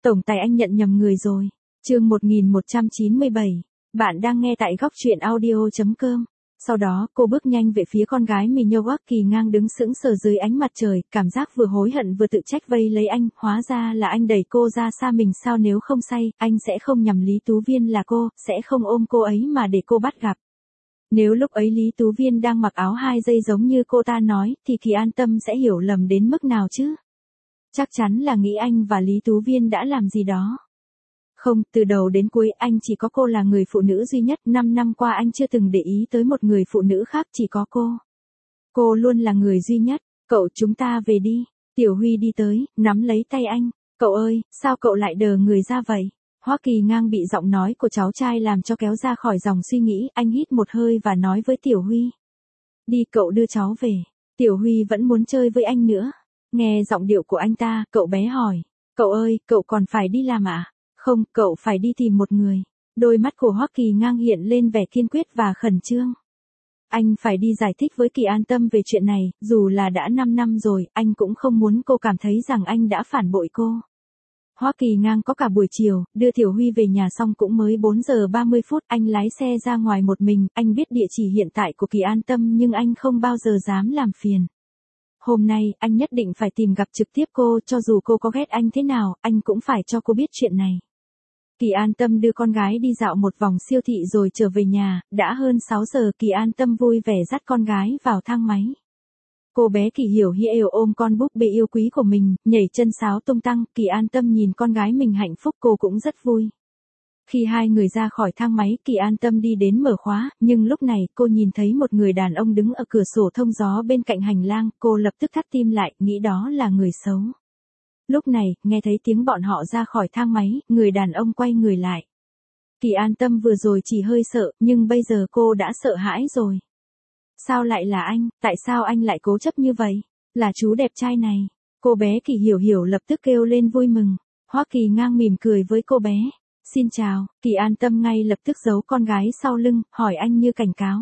Tổng tài anh nhận nhầm người rồi. Chương 1197. Bạn đang nghe tại góc truyện audio.com. Sau đó, cô bước nhanh về phía con gái Miyawaki ngang đứng sững sờ dưới ánh mặt trời, cảm giác vừa hối hận vừa tự trách vây lấy anh, hóa ra là anh đẩy cô ra xa mình sao, nếu không say, anh sẽ không nhầm Lý Tú Viên là cô, sẽ không ôm cô ấy mà để cô bắt gặp. Nếu lúc ấy Lý Tú Viên đang mặc áo 2 giây giống như cô ta nói, thì Kỳ An Tâm sẽ hiểu lầm đến mức nào chứ? Chắc chắn là nghĩ anh và Lý Tú Viên đã làm gì đó. Không, từ đầu đến cuối anh chỉ có cô là người phụ nữ duy nhất, 5 năm qua anh chưa từng để ý tới một người phụ nữ khác, chỉ có cô. Cô luôn là người duy nhất. Cậu, chúng ta về đi. Tiểu Huy đi tới, nắm lấy tay anh. Cậu ơi, sao cậu lại đờ người ra vậy? Hoa Kỳ ngang bị giọng nói của cháu trai làm cho kéo ra khỏi dòng suy nghĩ, anh hít một hơi và nói với Tiểu Huy. Đi, cậu đưa cháu về. Tiểu Huy vẫn muốn chơi với anh nữa. Nghe giọng điệu của anh ta, cậu bé hỏi. Cậu ơi, cậu còn phải đi làm à? Không, cậu phải đi tìm một người. Đôi mắt của Hoa Kỳ ngang hiện lên vẻ kiên quyết và khẩn trương. Anh phải đi giải thích với Kỳ An Tâm về chuyện này, dù là đã 5 năm rồi, anh cũng không muốn cô cảm thấy rằng anh đã phản bội cô. Hoa Kỳ ngang có cả buổi chiều, đưa Tiểu Huy về nhà xong cũng mới 4 giờ 30 phút, anh lái xe ra ngoài một mình, anh biết địa chỉ hiện tại của Kỳ An Tâm nhưng anh không bao giờ dám làm phiền. Hôm nay, anh nhất định phải tìm gặp trực tiếp cô, cho dù cô có ghét anh thế nào, anh cũng phải cho cô biết chuyện này. Kỳ An Tâm đưa con gái đi dạo một vòng siêu thị rồi trở về nhà, đã hơn 6 giờ, Kỳ An Tâm vui vẻ dắt con gái vào thang máy. Cô bé Kỳ Hiểu Hiếu ôm con búp bê yêu quý của mình, nhảy chân sáo tung tăng, Kỳ An Tâm nhìn con gái mình hạnh phúc, cô cũng rất vui. Khi hai người ra khỏi thang máy, Kỳ An Tâm đi đến mở khóa, nhưng lúc này cô nhìn thấy một người đàn ông đứng ở cửa sổ thông gió bên cạnh hành lang, cô lập tức thắt tim lại, nghĩ đó là người xấu. Lúc này, nghe thấy tiếng bọn họ ra khỏi thang máy, người đàn ông quay người lại. Kỳ An Tâm vừa rồi chỉ hơi sợ, nhưng bây giờ cô đã sợ hãi rồi. Sao lại là anh, tại sao anh lại cố chấp như vậy? Là chú đẹp trai này. Cô bé Kỳ Hiểu lập tức kêu lên vui mừng. Hoa Kỳ ngang mỉm cười với cô bé. Xin chào, Kỳ An Tâm ngay lập tức giấu con gái sau lưng, hỏi anh như cảnh cáo.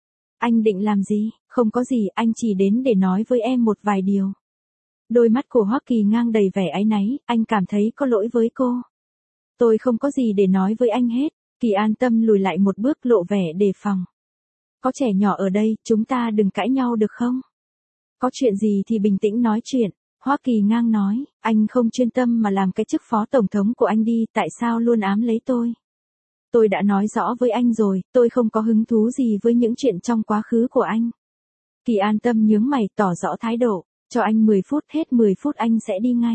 Anh định làm gì? Không có gì, anh chỉ đến để nói với em một vài điều. Đôi mắt của Hoa Kỳ ngang đầy vẻ áy náy, anh cảm thấy có lỗi với cô. Tôi không có gì để nói với anh hết. Kỳ An Tâm lùi lại một bước, lộ vẻ đề phòng. Có trẻ nhỏ ở đây, chúng ta đừng cãi nhau được không? Có chuyện gì thì bình tĩnh nói chuyện. Hoa Kỳ ngang nói, anh không chuyên tâm mà làm cái chức phó tổng thống của anh đi, tại sao luôn ám lấy tôi? Tôi đã nói rõ với anh rồi, tôi không có hứng thú gì với những chuyện trong quá khứ của anh. Kỳ An Tâm nhướng mày tỏ rõ thái độ, cho anh 10 phút, hết 10 phút anh sẽ đi ngay.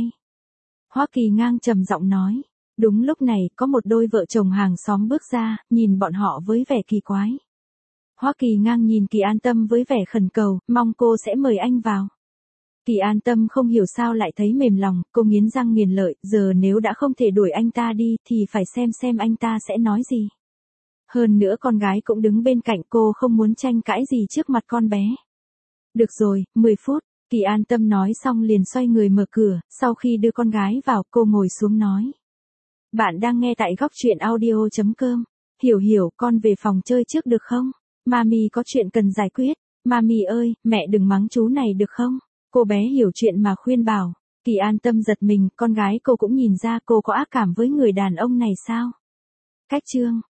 Hoa Kỳ ngang trầm giọng nói, đúng lúc này có một đôi vợ chồng hàng xóm bước ra, nhìn bọn họ với vẻ kỳ quái. Hoa Kỳ ngang nhìn Kỳ An Tâm với vẻ khẩn cầu, mong cô sẽ mời anh vào. Kỳ An Tâm không hiểu sao lại thấy mềm lòng, cô nghiến răng nghiến lợi, giờ nếu đã không thể đuổi anh ta đi thì phải xem anh ta sẽ nói gì. Hơn nữa con gái cũng đứng bên cạnh, cô không muốn tranh cãi gì trước mặt con bé. Được rồi, 10 phút, Kỳ An Tâm nói xong liền xoay người mở cửa, sau khi đưa con gái vào cô ngồi xuống nói. Bạn đang nghe tại góc truyện audio.com. Hiểu, con về phòng chơi trước được không? Mami có chuyện cần giải quyết. Mami ơi, mẹ đừng mắng chú này được không? Cô bé hiểu chuyện mà khuyên bảo. Kỳ An Tâm giật mình, con gái cô cũng nhìn ra cô có ác cảm với người đàn ông này sao? Cách chương